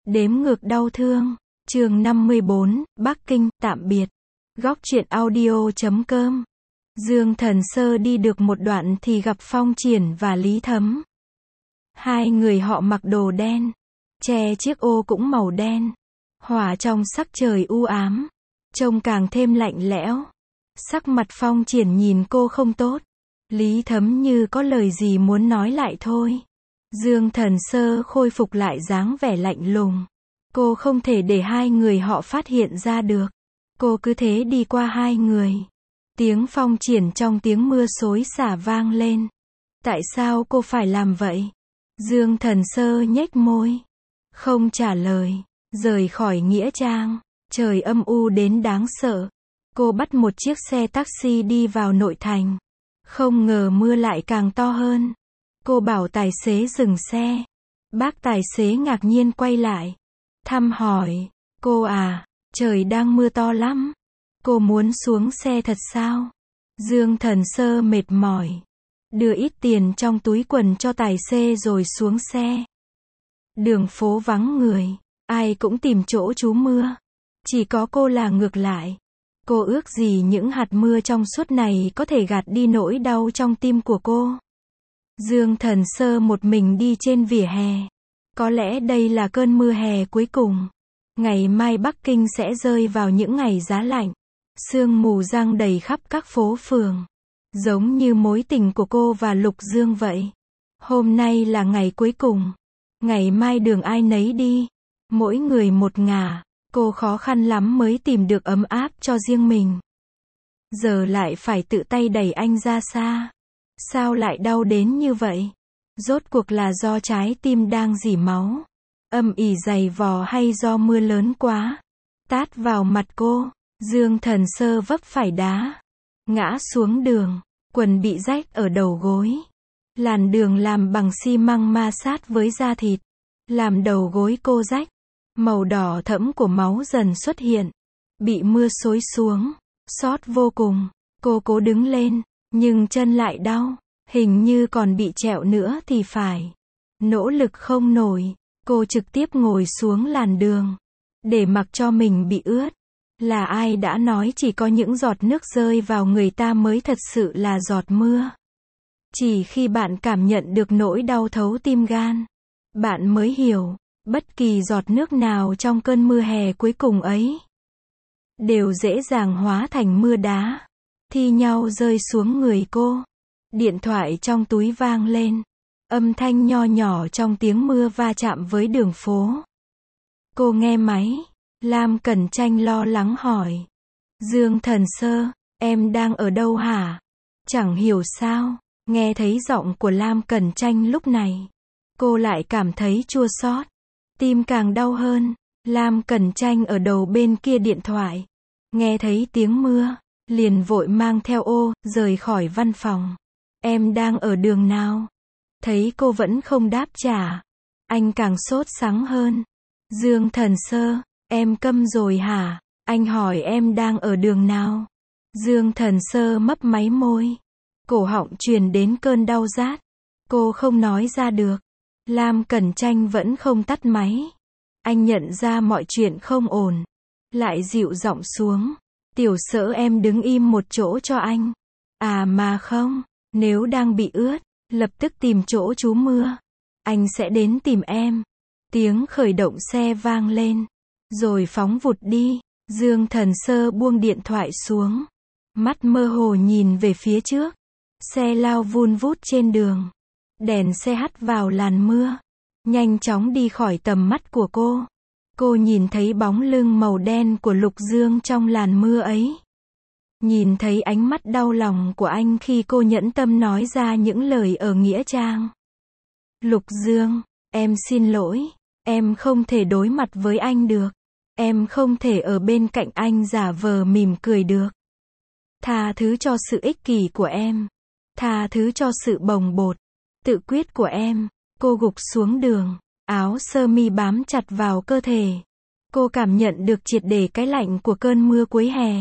Đếm ngược đau thương. Chương 54, Bắc Kinh, tạm biệt. Góc truyện audio.com. Dương Thần Sơ đi được một đoạn thì gặp Phong Triển và Lý Thấm. Hai người họ mặc đồ đen, che chiếc ô cũng màu đen, hòa trong sắc trời u ám, trông càng thêm lạnh lẽo. Sắc mặt Phong Triển nhìn cô không tốt, Lý Thấm như có lời gì muốn nói lại thôi. Dương Thần Sơ khôi phục lại dáng vẻ lạnh lùng. Cô không thể để hai người họ phát hiện ra được. Cô cứ thế đi qua hai người. Tiếng Phong Triển trong tiếng mưa xối xả vang lên. Tại sao cô phải làm vậy? Dương Thần Sơ nhếch môi, không trả lời, rời khỏi nghĩa trang. Trời âm u đến đáng sợ. Cô bắt một chiếc xe taxi đi vào nội thành. Không ngờ mưa lại càng to hơn. Cô bảo tài xế dừng xe. Bác tài xế ngạc nhiên quay lại, thăm hỏi, cô à, trời đang mưa to lắm. Cô muốn xuống xe thật sao? Dương Thần Sơ mệt mỏi, đưa ít tiền trong túi quần cho tài xế rồi xuống xe. Đường phố vắng người, ai cũng tìm chỗ trú mưa. Chỉ có cô là ngược lại. Cô ước gì những hạt mưa trong suốt này có thể gạt đi nỗi đau trong tim của cô. Dương Thần Sơ một mình đi trên vỉa hè. Có lẽ đây là cơn mưa hè cuối cùng. Ngày mai Bắc Kinh sẽ rơi vào những ngày giá lạnh. Sương mù giăng đầy khắp các phố phường. Giống như mối tình của cô và Lục Dương vậy. Hôm nay là ngày cuối cùng. Ngày mai đường ai nấy đi. Mỗi người một ngả. Cô khó khăn lắm mới tìm được ấm áp cho riêng mình. Giờ lại phải tự tay đẩy anh ra xa. Sao lại đau đến như vậy? Rốt cuộc là do trái tim đang rỉ máu, âm ỉ dày vò hay do mưa lớn quá? Tát vào mặt cô, Dương Thần Sơ vấp phải đá, ngã xuống đường, quần bị rách ở đầu gối. Làn đường làm bằng xi măng ma sát với da thịt, làm đầu gối cô rách. Màu đỏ thẫm của máu dần xuất hiện, bị mưa xối xuống, xót vô cùng. Cô cố đứng lên, nhưng chân lại đau, hình như còn bị trẹo nữa thì phải. Nỗ lực không nổi, cô trực tiếp ngồi xuống làn đường, để mặc cho mình bị ướt. Là ai đã nói chỉ có những giọt nước rơi vào người ta mới thật sự là giọt mưa? Chỉ khi bạn cảm nhận được nỗi đau thấu tim gan, bạn mới hiểu, bất kỳ giọt nước nào trong cơn mưa hè cuối cùng ấy, đều dễ dàng hóa thành mưa đá, thi nhau rơi xuống người cô. Điện thoại trong túi vang lên, âm thanh nho nhỏ trong tiếng mưa va chạm với đường phố. Cô nghe máy, Lam Cẩn Tranh lo lắng hỏi. Dương Thần Sơ, em đang ở đâu hả? Chẳng hiểu sao, nghe thấy giọng của Lam Cẩn Tranh lúc này, cô lại cảm thấy chua xót, tim càng đau hơn. Lam Cẩn Tranh ở đầu bên kia điện thoại, nghe thấy tiếng mưa, liền vội mang theo ô, rời khỏi văn phòng. Em đang ở đường nào? Thấy cô vẫn không đáp trả, anh càng sốt sắng hơn. Dương Thần Sơ, em câm rồi hả? Anh hỏi em đang ở đường nào? Dương Thần Sơ mấp máy môi, cổ họng truyền đến cơn đau rát. Cô không nói ra được. Lam Cẩn Tranh vẫn không tắt máy. Anh nhận ra mọi chuyện không ổn, lại dịu giọng xuống. Tiểu Sỡ, em đứng im một chỗ cho anh. À mà không, nếu đang bị ướt, lập tức tìm chỗ trú mưa. Anh sẽ đến tìm em. Tiếng khởi động xe vang lên, rồi phóng vụt đi. Dương Thần Sơ buông điện thoại xuống, mắt mơ hồ nhìn về phía trước. Xe lao vun vút trên đường. Đèn xe hắt vào làn mưa, nhanh chóng đi khỏi tầm mắt của cô. Cô nhìn thấy bóng lưng màu đen của Lục Dương trong làn mưa ấy. Nhìn thấy ánh mắt đau lòng của anh khi cô nhẫn tâm nói ra những lời ở nghĩa trang. Lục Dương, em xin lỗi, em không thể đối mặt với anh được. Em không thể ở bên cạnh anh giả vờ mỉm cười được. Tha thứ cho sự ích kỷ của em. Tha thứ cho sự bồng bột, tự quyết của em. Cô gục xuống đường, áo sơ mi bám chặt vào cơ thể. Cô cảm nhận được triệt để cái lạnh của cơn mưa cuối hè.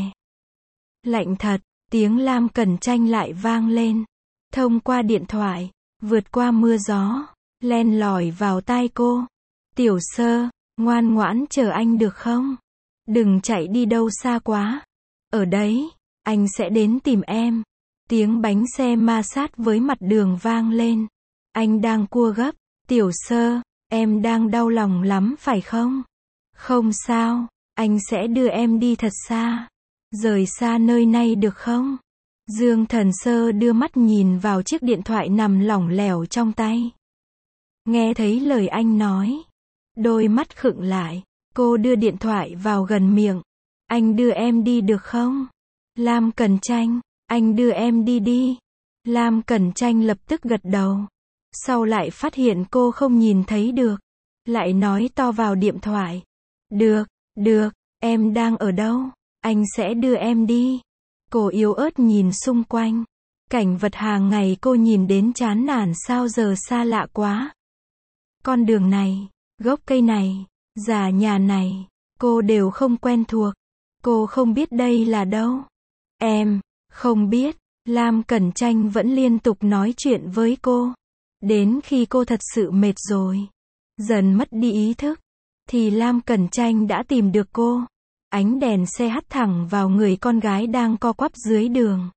Lạnh thật, tiếng Lam Cẩn Tranh lại vang lên. Thông qua điện thoại, vượt qua mưa gió, len lỏi vào tai cô. Tiểu Sơ, Ngoan ngoãn chờ anh được không? Đừng chạy đi đâu xa quá. Ở đấy, anh sẽ đến tìm em. Tiếng bánh xe ma sát với mặt đường vang lên. Anh đang cua gấp. Tiểu Sơ, em đang đau lòng lắm phải không? Không sao, anh sẽ đưa em đi thật xa. Rời xa nơi này được không? Dương Thần Sơ đưa mắt nhìn vào chiếc điện thoại nằm lỏng lẻo trong tay. Nghe thấy lời anh nói. Đôi mắt khựng lại. Cô đưa điện thoại vào gần miệng. Anh đưa em đi được không? Lam Cẩn Tranh, anh đưa em đi đi. Lam Cẩn Tranh lập tức gật đầu. Sau lại phát hiện cô không nhìn thấy được. Lại nói to vào điện thoại. Được, em đang ở đâu? Anh sẽ đưa em đi. Cô yếu ớt nhìn xung quanh. Cảnh vật hàng ngày cô nhìn đến chán nản sao giờ xa lạ quá. Con đường này, gốc cây này, già nhà này, cô đều không quen thuộc. Cô không biết đây là đâu. Em, không biết. Lam Cẩn Tranh vẫn liên tục nói chuyện với cô. Đến khi cô thật sự mệt rồi, dần mất đi ý thức, thì Lam Cẩn Tranh đã tìm được cô. Ánh đèn xe hắt thẳng vào người con gái đang co quắp dưới đường.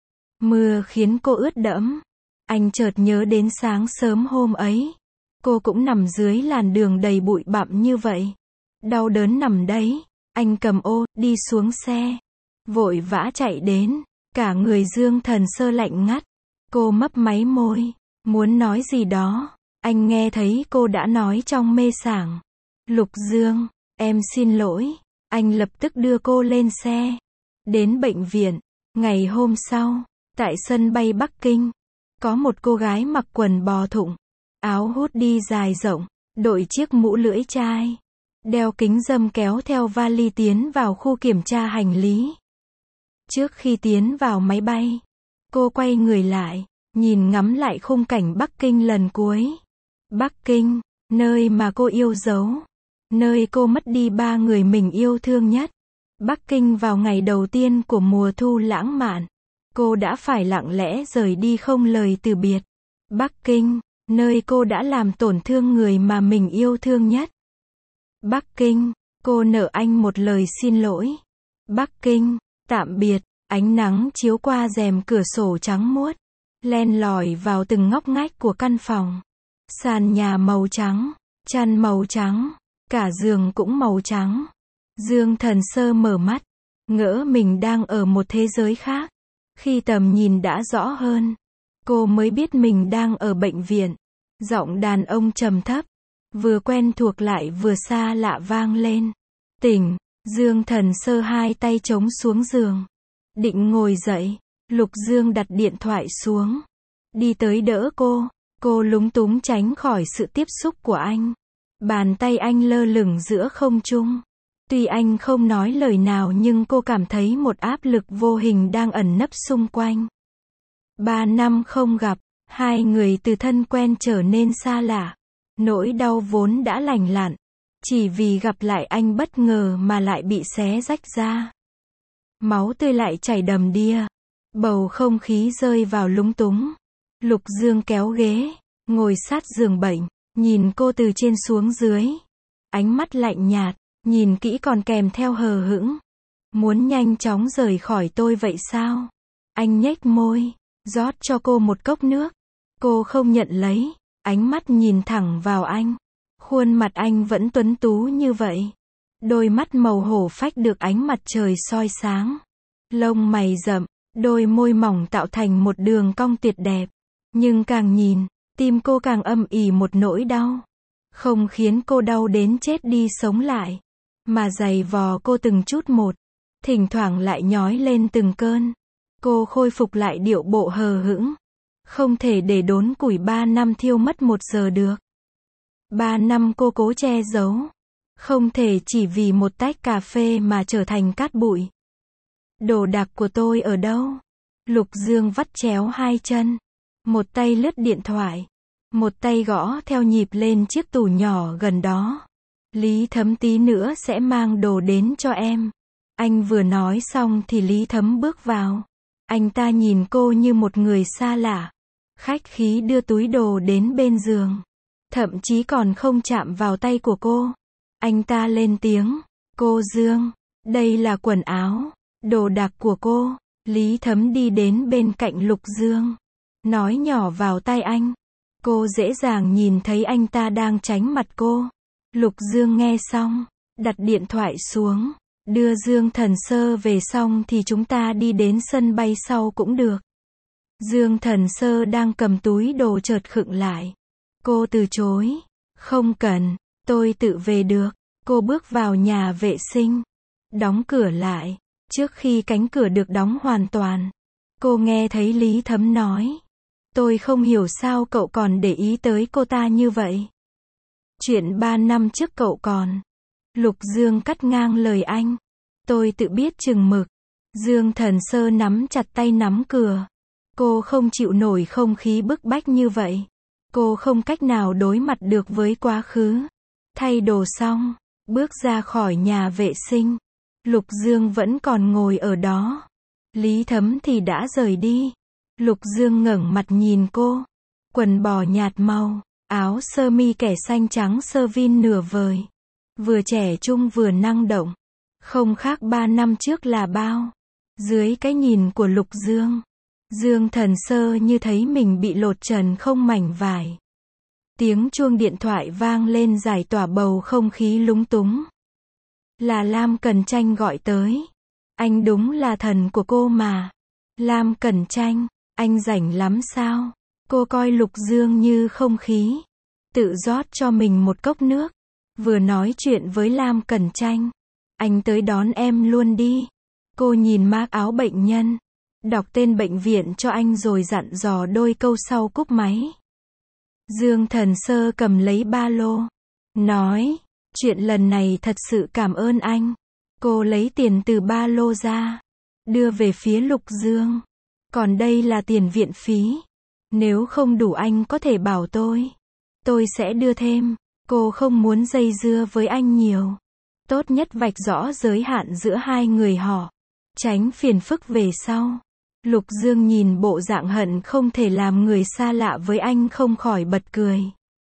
Mưa khiến cô ướt đẫm. Anh chợt nhớ đến sáng sớm hôm ấy. Cô cũng nằm dưới làn đường đầy bụi bặm như vậy. Đau đớn nằm đấy. Anh cầm ô, đi xuống xe. Vội vã chạy đến. Cả người Dương Thần Sơ lạnh ngắt. Cô mấp máy môi. Muốn nói gì đó. Anh nghe thấy cô đã nói trong mê sảng. Lục Dương, em xin lỗi. Anh lập tức đưa cô lên xe. Đến bệnh viện. Ngày hôm sau, tại sân bay Bắc Kinh, có một cô gái mặc quần bò thụng, áo hoodie dài rộng, đội chiếc mũ lưỡi chai, đeo kính râm kéo theo vali tiến vào khu kiểm tra hành lý. Trước khi tiến vào máy bay, cô quay người lại, nhìn ngắm lại khung cảnh Bắc Kinh lần cuối. Bắc Kinh, nơi mà cô yêu dấu. Nơi cô mất đi 3 người mình yêu thương nhất. Bắc Kinh vào ngày đầu tiên của mùa thu lãng mạn. Cô đã phải lặng lẽ rời đi không lời từ biệt. Bắc Kinh, nơi cô đã làm tổn thương người mà mình yêu thương nhất. Bắc Kinh, cô nợ anh một lời xin lỗi. Bắc Kinh, tạm biệt. Ánh nắng chiếu qua rèm cửa sổ trắng muốt, len lỏi vào từng ngóc ngách của căn phòng. Sàn nhà màu trắng, chăn màu trắng, cả giường cũng màu trắng. Dương Thần Sơ mở mắt, ngỡ mình đang ở một thế giới khác. Khi tầm nhìn đã rõ hơn, cô mới biết mình đang ở bệnh viện. Giọng đàn ông trầm thấp, vừa quen thuộc lại vừa xa lạ vang lên. Tỉnh, Dương Thần Sơ hai tay chống xuống giường. Định ngồi dậy, Lục Dương đặt điện thoại xuống. Đi tới đỡ cô lúng túng tránh khỏi sự tiếp xúc của anh. Bàn tay anh lơ lửng giữa không trung. Tuy anh không nói lời nào nhưng cô cảm thấy một áp lực vô hình đang ẩn nấp xung quanh. 3 năm không gặp, hai người từ thân quen trở nên xa lạ. Nỗi đau vốn đã lành lặn, chỉ vì gặp lại anh bất ngờ mà lại bị xé rách ra. Máu tươi lại chảy đầm đìa. Bầu không khí rơi vào lúng túng. Lục Dương kéo ghế, ngồi sát giường bệnh, nhìn cô từ trên xuống dưới. Ánh mắt lạnh nhạt, nhìn kỹ còn kèm theo hờ hững. Muốn nhanh chóng rời khỏi tôi vậy sao? Anh nhếch môi, rót cho cô một cốc nước. Cô không nhận lấy, ánh mắt nhìn thẳng vào anh. Khuôn mặt anh vẫn tuấn tú như vậy. Đôi mắt màu hổ phách được ánh mặt trời soi sáng. Lông mày rậm, đôi môi mỏng tạo thành một đường cong tuyệt đẹp. Nhưng càng nhìn, tim cô càng âm ỉ một nỗi đau. Không khiến cô đau đến chết đi sống lại, mà giày vò cô từng chút một. Thỉnh thoảng lại nhói lên từng cơn. Cô khôi phục lại điệu bộ hờ hững. Không thể để đốn củi 3 năm thiêu mất 1 giờ được. 3 năm cô cố che giấu. Không thể chỉ vì một tách cà phê mà trở thành cát bụi. Đồ đạc của tôi ở đâu? Lục Dương vắt chéo hai chân. Một tay lướt điện thoại. Một tay gõ theo nhịp lên chiếc tủ nhỏ gần đó. Lý Thấm tí nữa sẽ mang đồ đến cho em. Anh vừa nói xong thì Lý Thấm bước vào. Anh ta nhìn cô như một người xa lạ. Khách khí đưa túi đồ đến bên giường. Thậm chí còn không chạm vào tay của cô. Anh ta lên tiếng. Cô Dương, đây là quần áo, đồ đạc của cô. Lý Thấm đi đến bên cạnh Lục Dương. Nói nhỏ vào tai anh. Cô dễ dàng nhìn thấy anh ta đang tránh mặt cô. Lục Dương nghe xong, đặt điện thoại xuống. Đưa Dương Thần Sơ về xong thì chúng ta đi đến sân bay sau cũng được. Dương Thần Sơ đang cầm túi đồ chợt khựng lại. Cô từ chối. Không cần, tôi tự về được. Cô bước vào nhà vệ sinh. Đóng cửa lại. Trước khi cánh cửa được đóng hoàn toàn, cô nghe thấy Lý Thấm nói. Tôi không hiểu sao cậu còn để ý tới cô ta như vậy. Chuyện 3 năm trước cậu còn. Lục Dương cắt ngang lời anh. Tôi tự biết chừng mực. Dương Thần Sơ nắm chặt tay nắm cửa. Cô không chịu nổi không khí bức bách như vậy. Cô không cách nào đối mặt được với quá khứ. Thay đồ xong, bước ra khỏi nhà vệ sinh. Lục Dương vẫn còn ngồi ở đó. Lý Thấm thì đã rời đi. Lục Dương ngẩng mặt nhìn cô. Quần bò nhạt màu, áo sơ mi kẻ xanh trắng sơ vin nửa vời. Vừa trẻ trung vừa năng động. Không khác 3 năm trước là bao. Dưới cái nhìn của Lục Dương, Dương Thần Sơ như thấy mình bị lột trần không mảnh vải. Tiếng chuông điện thoại vang lên giải tỏa bầu không khí lúng túng. Là Lam Cẩn Tranh gọi tới. Anh đúng là thần của cô mà. Lam Cẩn Tranh, anh rảnh lắm sao? Cô coi Lục Dương như không khí. Tự rót cho mình một cốc nước. Vừa nói chuyện với Lam Cẩn Tranh. Anh tới đón em luôn đi. Cô nhìn mác áo bệnh nhân. Đọc tên bệnh viện cho anh rồi dặn dò đôi câu sau cúp máy. Dương Thần Sơ cầm lấy ba lô. Nói, chuyện lần này thật sự cảm ơn anh. Cô lấy tiền từ ba lô ra. Đưa về phía Lục Dương. Còn đây là tiền viện phí. Nếu không đủ anh có thể bảo tôi. Tôi sẽ đưa thêm. Cô không muốn dây dưa với anh nhiều. Tốt nhất vạch rõ giới hạn giữa hai người họ. Tránh phiền phức về sau. Lục Dương nhìn bộ dạng hận không thể làm người xa lạ với anh không khỏi bật cười.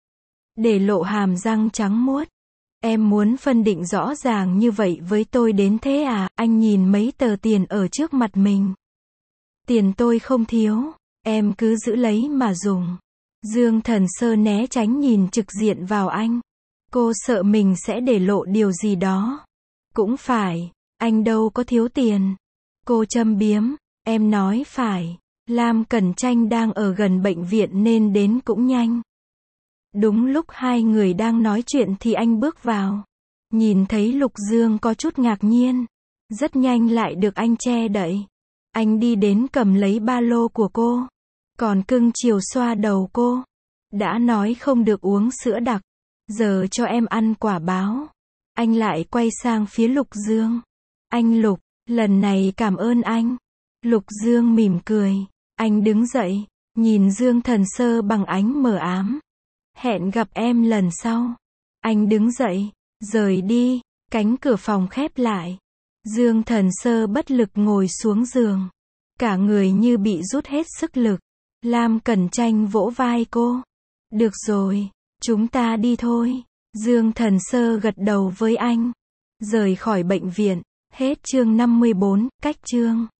Để lộ hàm răng trắng muốt. Em muốn phân định rõ ràng như vậy với tôi đến thế à? Anh nhìn mấy tờ tiền ở trước mặt mình. Tiền tôi không thiếu. Em cứ giữ lấy mà dùng. Dương Thần Sơ né tránh nhìn trực diện vào anh. Cô sợ mình sẽ để lộ điều gì đó. Cũng phải, anh đâu có thiếu tiền. Cô châm biếm. Em nói phải. Lam Cẩn Tranh đang ở gần bệnh viện nên đến cũng nhanh. Đúng lúc hai người đang nói chuyện thì anh bước vào. Nhìn thấy Lục Dương có chút ngạc nhiên. Rất nhanh lại được anh che đậy. Anh đi đến cầm lấy ba lô của cô. Còn cưng chiều xoa đầu cô. Đã nói không được uống sữa đặc. Giờ cho em ăn quả báo. Anh lại quay sang phía Lục Dương. Anh Lục, lần này cảm ơn anh. Lục Dương mỉm cười. Anh đứng dậy, nhìn Dương Thần Sơ bằng ánh mờ ám. Hẹn gặp em lần sau. Anh đứng dậy, rời đi, cánh cửa phòng khép lại. Dương Thần Sơ bất lực ngồi xuống giường. Cả người như bị rút hết sức lực. Lam Cẩn Tranh vỗ vai cô. Được rồi, chúng ta đi thôi. Dương Thần Sơ gật đầu với anh. Rời khỏi bệnh viện. Hết chương 54, cách chương.